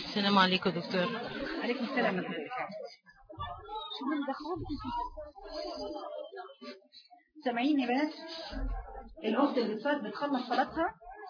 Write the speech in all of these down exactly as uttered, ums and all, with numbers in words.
السلام عليكم دكتور. عليكم السلام ورحمة الله. سامعين يا بنات؟ الأخت اللي بتصلي بتخلص صلاتها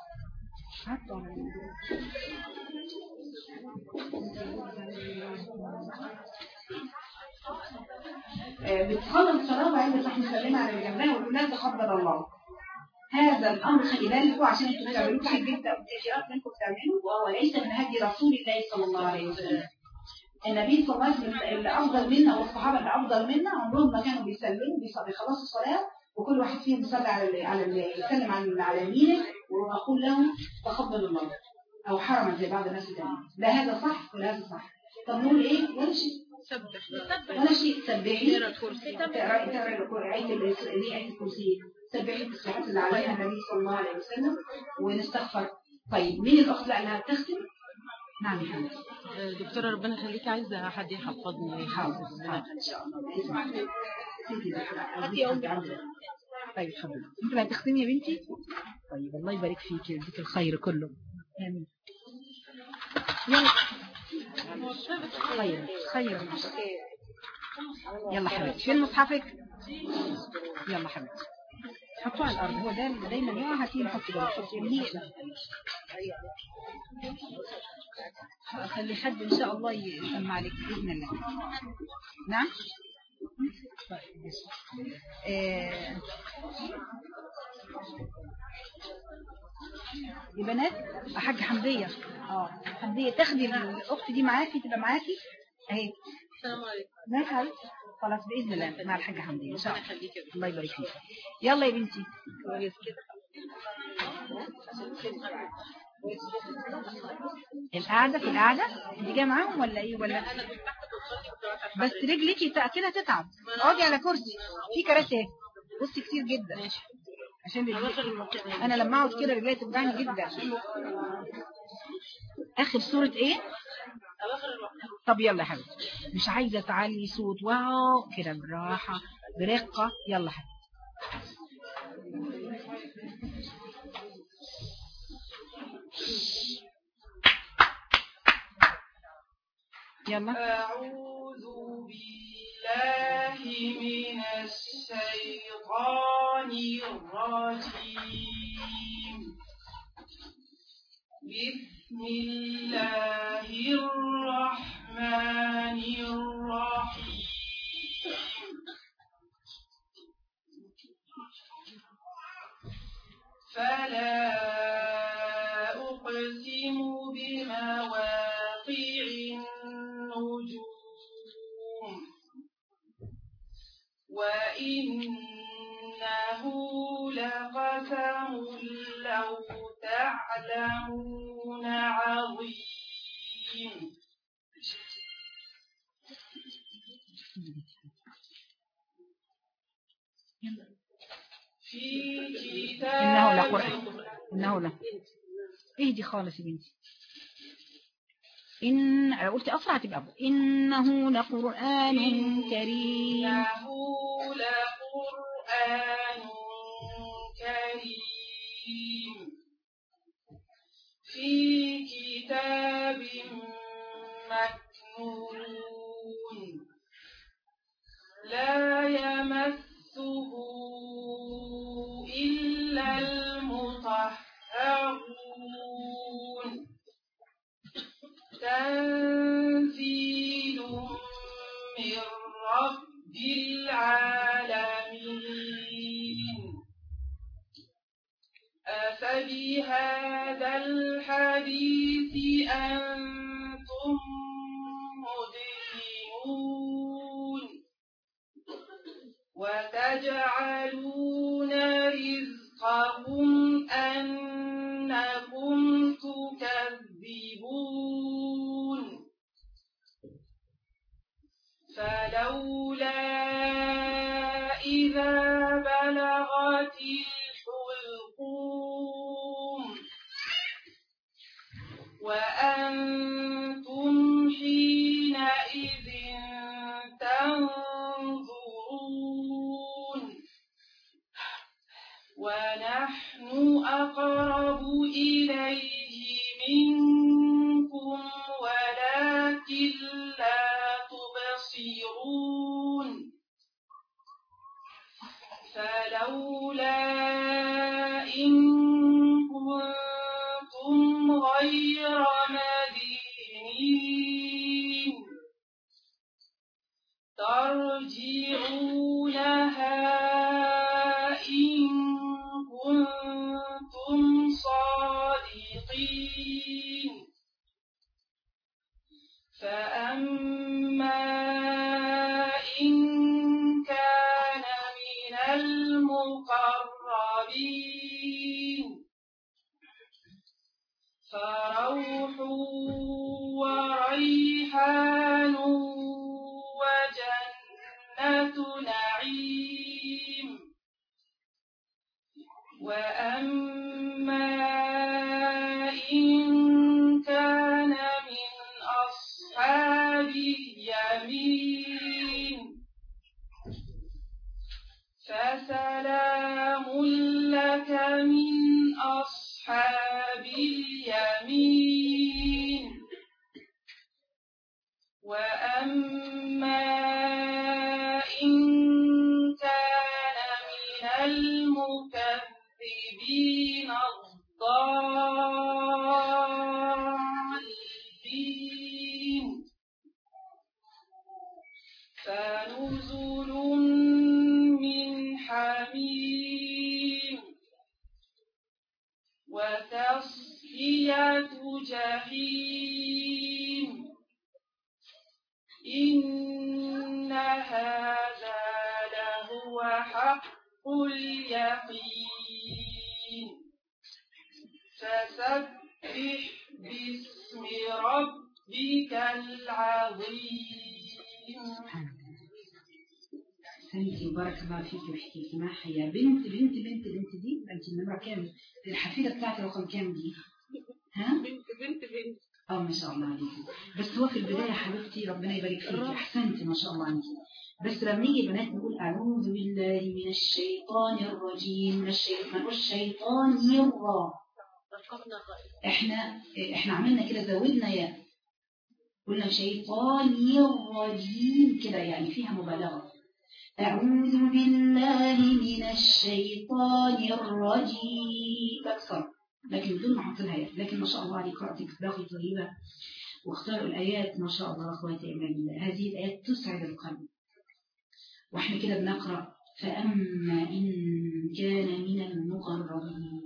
بتخلص صلاتها وعند تروح مسلمة على اللي جنبها وتقول لها تقبل الله. هذا الأمر خلي بالكم عشان انتوا بتعملوه كتير جدا وكثيرات منكم بتعملوه، وهو ليس من هدي رسول الله صلى الله عليه وسلم. النبي صلى الله عليه وسلم اللي أفضل منا والصحابة اللي أفضل منا عمرهم ما كانوا بيسلموا بيخلصوا الصلاة وكل واحد فيهم يصلي على اللي على اللي يسلم على على يمينه ويقول لهم تقبل الله أو حرما زي بعض الناس الثانيين. لا هذا صح ولا هذا صح. طب نقول إيه؟ ولا شيء. سبح ولا شيء. سبحي. تقرأ الكرسي. تقرأ آية آية الكرسي. سبحي التسبيحات اللي عليها النبي صلى الله عليه وسلم ونستغفر. طيب مين الأخت بقى اللي هتختم؟ نعم يا حبيبتي. دكتورة ربنا يخليكي، عايزة حد يحفظني. حاضر ان شاء الله. اسمعي هاتي ام طيب اتفضلي. انت بقى تختمي يا بنتي. طيب الله يبارك فيكي ويديك الخير كله. امين. يلا خير خير. يلا حبيبتي فين مصحفك؟ يلا حبيبتي حطوه على الارض. هو دايما دايما يقع هاتيه نحطه جوه. حطي ليه خلي حد ان شاء الله يسمع لك باذن الله. نعم. آه. يا بنات حاجه حمديه اه حمديه تاخدي الاخت دي معاكي تبقى معاكي اهي. السلام عليكم. ماشي حبيبتي خلاص باذن الله مع الحاجه حمديه ان شاء الله. الله يبارك فيك. يلا يا بنتي. القعدة في القعدة انت جايه معاهم ولا ايه ولا بس رجليكي كده تتعب. اقعدي على كرسي في كراسي اهي بصي كتير جدا عشان انا لما اقعد كده رجلي توجعني جدا. اخر صورة ايه؟ طب يلا يا حبيبتي مش عايزه تعلي صوت واو كده بالراحه برقه. يلا حبيبتي. يلا. أعوذ بالله من الشيطان الرجيم. بسم الله الرحمن الرحيم. فلا أقسم بمواقع النجوم وإنه لقسم لو تعلمون عظيم. في كتاب إنه لقرآن. إنه لا اهدي خالص يا بنتي. إن قلت أسرع تبقى إنه لقرآن كريم. إنه لقرآن كريم في كتاب مكنون لا يمسه إلا المطهرون تنزيل من رب العالمين. أفبهذا الحديث أنتم مدهنون وتجعلون رزقكم أنكم تكذبون. فلولا إذا بلغت الحلقوم وأنتم حينئذ تنظرون ونحن أقرب إليه منكم ولكن فأما إن كان من المقربين فروح وريحان وجنة نعيم. وأما إن كان من أصحاب اليمين فسلام لك من أصحاب اليمين. وأما إن كان من المكذبين الضالين فنزل من حميم وتصلية جحيم. إن هذا لهو حق اليقين. فسبح باسم ربك العظيم. سنتي وبارك الله فيك ويحكيكي. ما هي بنت بنت بنت بنت دي بنت النمرة كام؟ الحفيدة بتاعتي رقم كام دي؟ ها؟ بنت بنت بنت اه ما شاء الله عليكي. بس هو في البداية حبيبتي ربنا يبارك فيكي أحسنتي ما شاء الله عليكي. بس لما نيجي بنات نقول أعوذ بالله من الشيطان الرجيم من الشيطان والشيطان يرى. احنا احنا عملنا كده زودنا يا قلنا شيطان الرجيم كده يعني فيها مبالغة. أعوذ بالله من الشيطان الرجيم بكسر لكن بدون ما احط لها ياء. لكن ما شاء الله عليك قراءتك باقي طيبة واختاروا الآيات ما شاء الله أخواتي أجمعين. هذه الآيات تسعد القلب. واحنا كده بنقرأ فأما إن كان من المقربين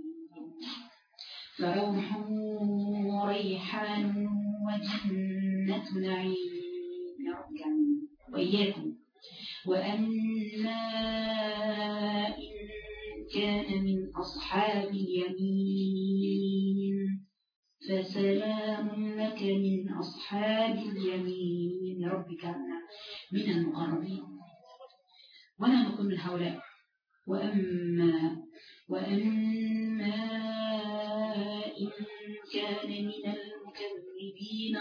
فروح وريحان وجنة نعيم يا رب جميل وإياكم. وأما إن كان من أصحاب اليمين فسلام لك من أصحاب اليمين يا رب كنا من المقربين ولا نكون من هؤلاء. وأما وأما إن كان من المكذبين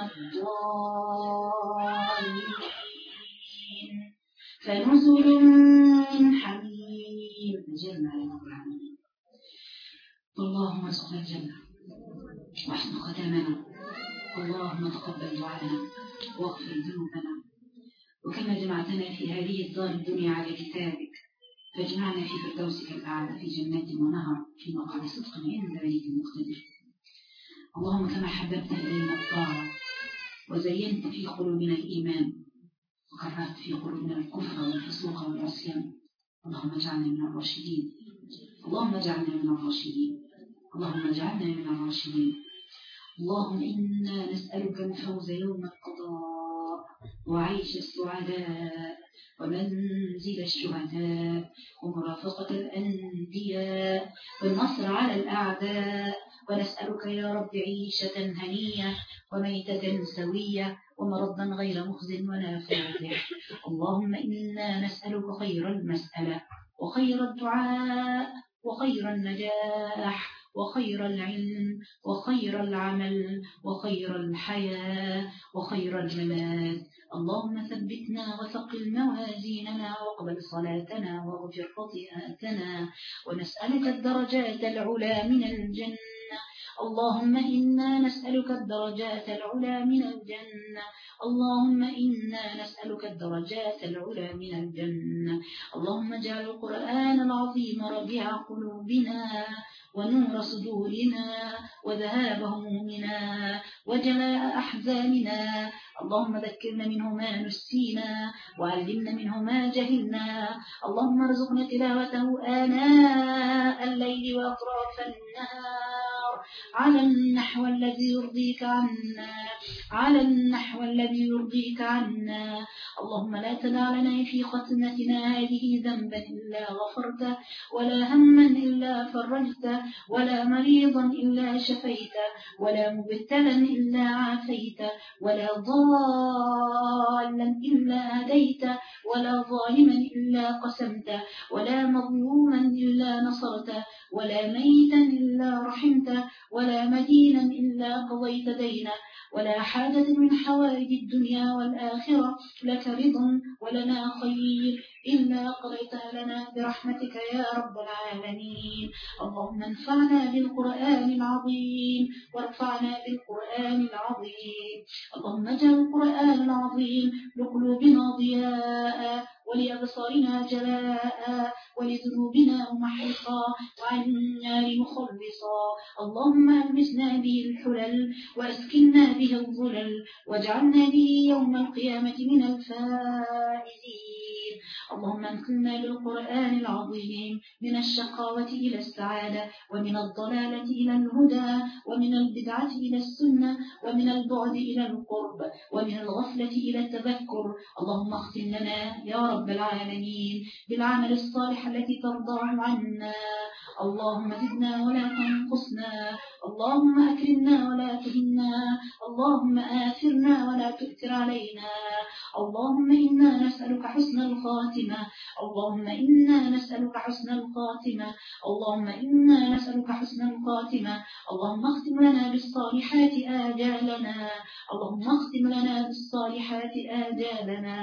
الضالين فنزل من حميم. جنة يا رب العالمين. اللهم ارزقنا الجنة واحسن ختامنا. اللهم تقبل دعاءنا واغفر ذنوبنا. وكما جمعتنا في هذه الدار الدنيا على كتابك فاجمعنا في فردوسك الأعلى في جنات ونهر في مقعد صدق عند مليك مقتدر. اللهم كما حببت إلينا الطاعة وزينت في قلوبنا الإيمان وكرهت في قلوبنا الكفر والفسوق والعصيان اللهم اجعلنا من الراشدين. اللهم اجعلنا من الراشدين. اللهم اجعلنا من الراشدين. اللهم إنا نسألك الفوز يوم القضاء وعيش السعداء ومنزل الشهداء ومرافقة الأنبياء والنصر على الأعداء. ونسألك يا رب عيشة هنية وميتة سوية ومرضا غير مخزن ولا فاتح. اللهم إنا نسألك خير المسألة وخير الدعاء وخير النجاح وخير العلم وخير العمل وخير الحياة وخير الممات. اللهم ثبتنا وثقل موازيننا واقبل صلاتنا واغفر خطيئاتنا ونسألك الدرجات العلى من الجنة. اللهم إنا نسألك الدرجات العلى من الجنة. اللهم إنا نسألك الدرجات العلى من الجنة. اللهم اجعل القرآن العظيم ربيع قلوبنا ونور صدورنا وذهاب همومنا وجلاء أحزاننا. اللهم ذكرنا منه ما نسينا وعلمنا منه ما جهلنا. اللهم ارزقنا تلاوته آناء الليل وأطراف النهار على النحو الذي يرضيك عنا على النحو الذي يرضيك عنا. اللهم لا تدع لنا في ختمتنا هذه ذنبا إلا غفرته، ولا هما إلا فرجته، ولا مريضا إلا شفيته، ولا مبتلا إلا عافيته، ولا ضالا إلا هديته، ولا ظالما إلا قسمته، ولا مظلوما إلا نصرته، ولا ميتا إلا رحمته، ولا مدينا إلا قضيت دينه، ولا حاجة من حوائج الدنيا والآخرة لك رضا ولنا خير إلا قضيتها لنا برحمتك يا رب العالمين. اللهم انفعنا بالقرآن العظيم وارفعنا بالقرآن العظيم. اللهم اجعل القرآن العظيم لقلوبنا ضياء، ولأبصارنا جلاء، ولذنوبنا محرقا، وعن النار مخلصا. اللهم ألبسنا به الحلل وأسكننا به الظلل، واجعلنا به يوم القيامة من الفائزين. اللهم انقلنا بالقرآن العظيم من الشقاوة إلى السعادة، ومن الضلالة إلى الهدى، ومن البدعة إلى السنة، ومن البعد إلى القرب، ومن الغفلة إلى التذكر. اللهم اختم لنا يا رب العالمين بالعمل الصالح التي ترضى عنا. اللهم زدنا ولا تنقصنا، اللهم أكرمنا ولا تهنا، اللهم آثرنا ولا تؤثر علينا. اللهم إنا نسألك حسن الخاتمة، اللهم إنا نسألك حسن الخاتمة، اللهم إنا نسألك حسن الخاتمة. اللهم اختم لنا بالصالحات آجالنا، اللهم اختم لنا بالصالحات آجالنا.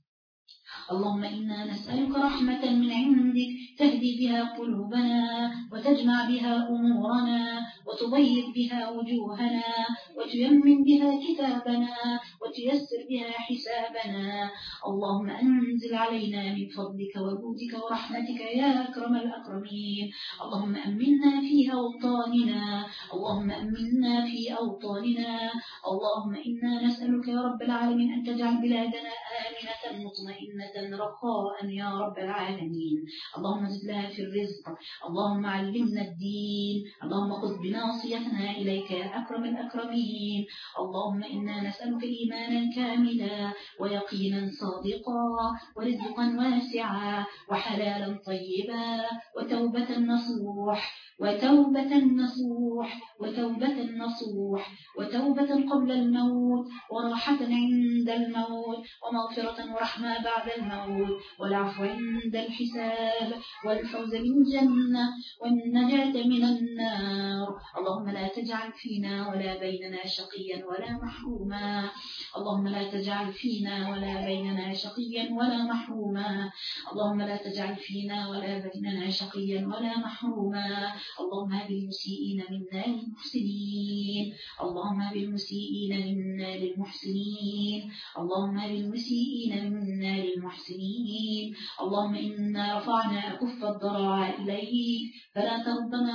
اللهم إنا نسألك رحمة من عندك تهدي بها قلوبنا، وتجمع بها أمورنا، وتبيض بها وجوهنا، وتيمن بها كتابنا، وتيسر بها حسابنا. اللهم أنزل علينا من فضلك وجودك ورحمتك يا أكرم الأكرمين. اللهم أمنا في أوطاننا، اللهم أمنا في أوطاننا. اللهم إنا نسألك يا رب العالمين أن تجعل بلادنا آمنة مطمئنة رخاء يا رب العالمين. اللهم زد لها في الرزق، اللهم علمنا الدين، اللهم خذ بناصيتنا إليك يا أكرم الأكرمين. اللهم إنا نسألك إيمانا كاملا، ويقينا صادقا، ورزقا واسعا، وحلالا طيبا، وتوبة نصوح وتوبة نصوح وتوبة نصوح وتوبة قبل الموت، وراحة عند الموت، ومغفرة ورحمة بعد الموت، والعفو عند الحساب، والفوز بالجنة، والنجاة من النار. اللهم لا تجعل فينا ولا بيننا شقيا ولا محروما، اللهم لا تجعل فينا ولا بيننا شقيا ولا محروما، اللهم لا تجعل فينا ولا بيننا شقيا ولا محروما. اللهم هب المسيئين منا للمحسنين، اللهم هب المسيئين منا للمحسنين، اللهم هب المسيئين منا للمحسنين. اللهم إنا رفعنا كف الضراعاء إليك، فلا تردنا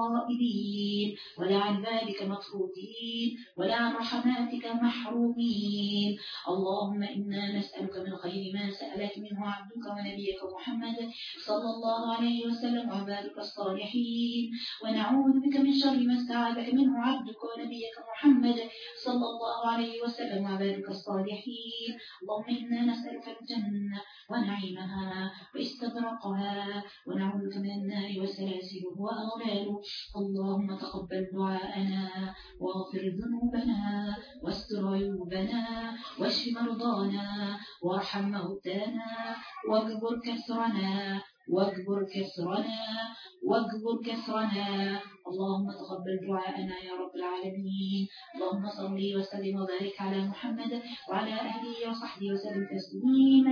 خائبين، ولا عن بابك مطرودين، ولا عن رحماتك محرومين. اللهم إنا نسألك من خير ما سألك منه عبدك ونبيك محمد صلى الله عليه وسلم وعبادك الصالحين، ونعوذ بك من شر ما استعاذك منه عبدك ونبيك محمد صلى الله عليه وسلم وعبادك الصالحين. اللهم إنا نسألك الجنة ونعيمها واستبرقها، ونعوذ بك من النار وسلاسله وأغلاله. اللهم تقبل دعاءنا، واغفر ذنوبنا، واستر عيوبنا، واشف مرضانا، وارحم موتانا، واجبر كسرنا واجبر كسرنا واجبر كسرنا. اللهم تقبل دعاءنا يا رب العالمين. اللهم صل وسلم وبارك على محمد وعلى أهله وصحبه وسلم تسليما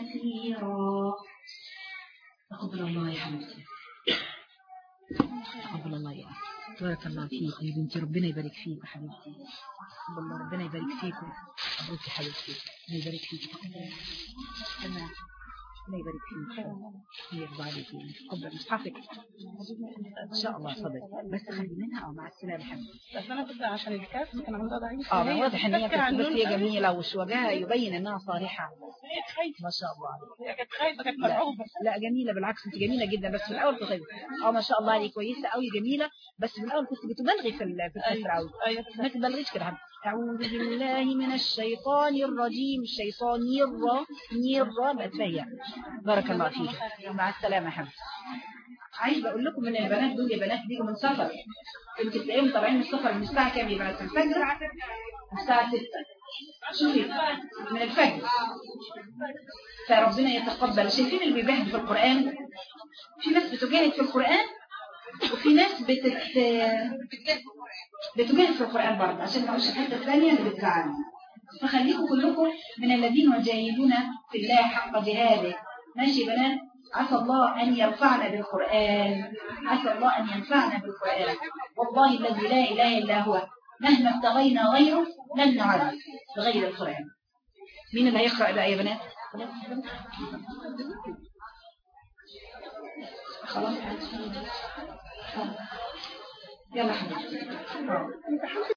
كثيرا. تقبل الله يا حبيبتي، تقبل الله يا أخي، بارك الله فيك يا بنتي، ربنا يبارك فيك يا حبيبتي، والله ربنا يبارك فيكم. مبروك يا حبيبتي، ربنا يبارك فيك. تمام. الله يبارك فيك. الله يرضى عليكي. تقبل مصحفك ان شاء الله. صدق بس خلي منها. او مع السلامه حبيبتي. بس انا كنت عشان الكاف كان عندها ضعيف. اه ما واضح ان هي كانت بس هي جميله وشوجها يبين انها صالحه. هي خايفه ما شاء الله عليك. هي كانت خايفه كانت لا, مرعوبه. لا جميله بالعكس انت جميله جدا بس في الاول كنت اه ما شاء الله عليك كويسه قوي جميله بس في الاول كنت بتبالغي في ال- في الكسر قوي. ايوه ما تبالغيش كده حبيبتي. اعوذ بالله من الشيطان الرجيم. الشيطان يرى يرى بقت فيا. بارك الله فيك. مع السلامه يا حبيبتي. عايز بقول لكم ان البنات دول يا بنات بيجوا من سفر. انت تلاقيهم طالعين من السفر من الساعه كام يا بنات؟ الفجر الساعه ستة. شوفي من الفجر. فربنا يتقبل. شايفين اللي بيجاهد في القرآن؟ في ناس بتجاهد في القرآن وفي ناس بتت بتجاهد في القرآن برضه عشان ما اقولش الحته الثانيه اللي بتزعلني. فخليكم كلكم من الذين يجاهدون في الله حق جهاده. ماشي يا بنات. عسى الله أن يرفعنا بالقرآن. عسى الله أن ينفعنا بالقرآن. والله الذي لا إله إلا هو مهما ابتغينا غيره لن نعد بغير القرآن. مين اللي هيقرأ بقى يا بنات؟ خلاص يلا حبيبتي.